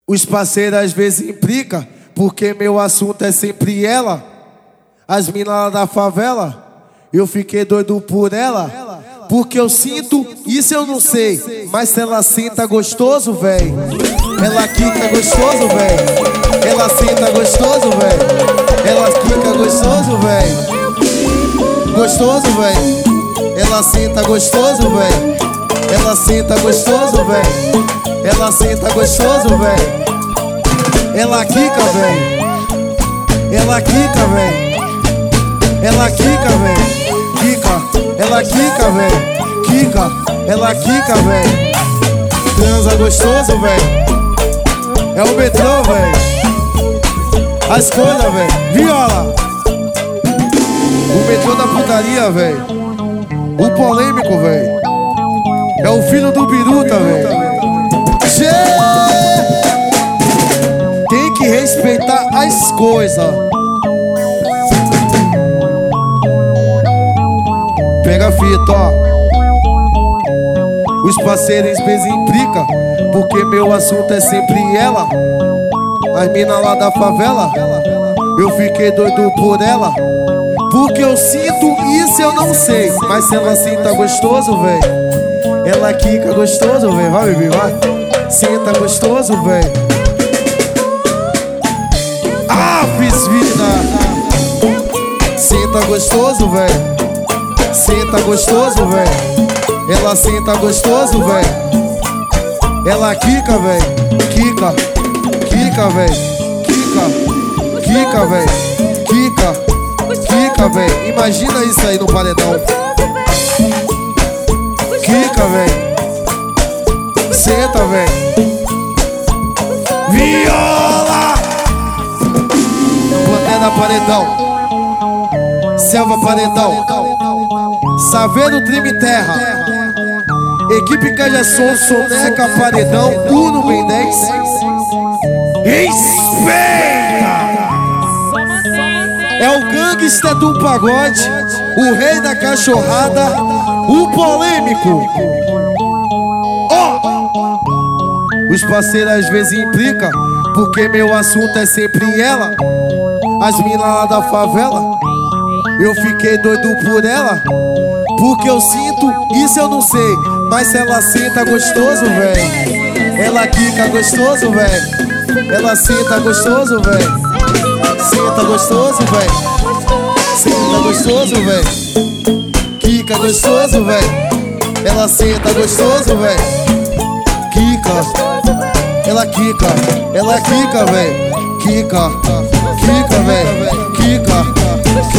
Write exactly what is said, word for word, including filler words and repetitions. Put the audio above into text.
Os parceiros às vezes implicam, porque meu assunto é sempre ela. As minas lá da favela, eu fiquei doido por ela. Porque eu sinto, isso eu não sei, mas se ela senta gostoso, véi. Ela quica gostoso, véi. Ela senta gostoso, véi. Ela quica gostoso, véi. Gostoso, véi. Ela senta gostoso, véi. Ela senta gostoso, véi. Ela senta gostoso, véi. Ela quica, véi. Ela quica, véi. Ela quica, véi. Quica, ela quica, véi. Quica, ela quica, véi. Transa gostoso, véi. É o metrô, véi. A escolha, véi. Viola. O metrô da putaria, véi. O polêmico, véi. É o filho do Biruta, véi. Tem que respeitar as coisas. Pega a fita, ó. Os parceiros às vezes implicam, porque meu assunto é sempre ela. As minas lá da favela, eu fiquei doido por ela. Porque eu sinto, isso eu não sei, mas se ela sinta gostoso, véi. Ela quica gostoso, véi. Vai, bebê, vai. Senta gostoso, véi. Ah, fiz vida. Senta gostoso, véi. Senta gostoso, véi. Ela senta gostoso, véi. Ela quica, véi. Quica, quica, véi. Quica, quica, véi. Quica, quica, véi. Imagina isso aí no paredão. Quica, véi. Senta, véi. Viola! Pantera paredão. Selva paredão. Saveiro Trime Terra. Equipe Cajação, Soneca, Paredão, Uno Ben dez. Respeita! É o gangster do pagode, o rei da cachorrada, o polêmico. Oh! Os parceiros às vezes implicam, porque meu assunto é sempre ela. As minas lá da favela, eu fiquei doido por ela. Porque eu sinto, isso eu não sei, mas se ela senta gostoso, véi. Ela quica gostoso, véi. Ela senta gostoso, véi. Senta gostoso, véi. Senta gostoso, véi. Quica gostoso, véi. Ela senta gostoso, véi. Quica. Ela quica. Ela quica, véi. Quica. Quica, véi. Quica.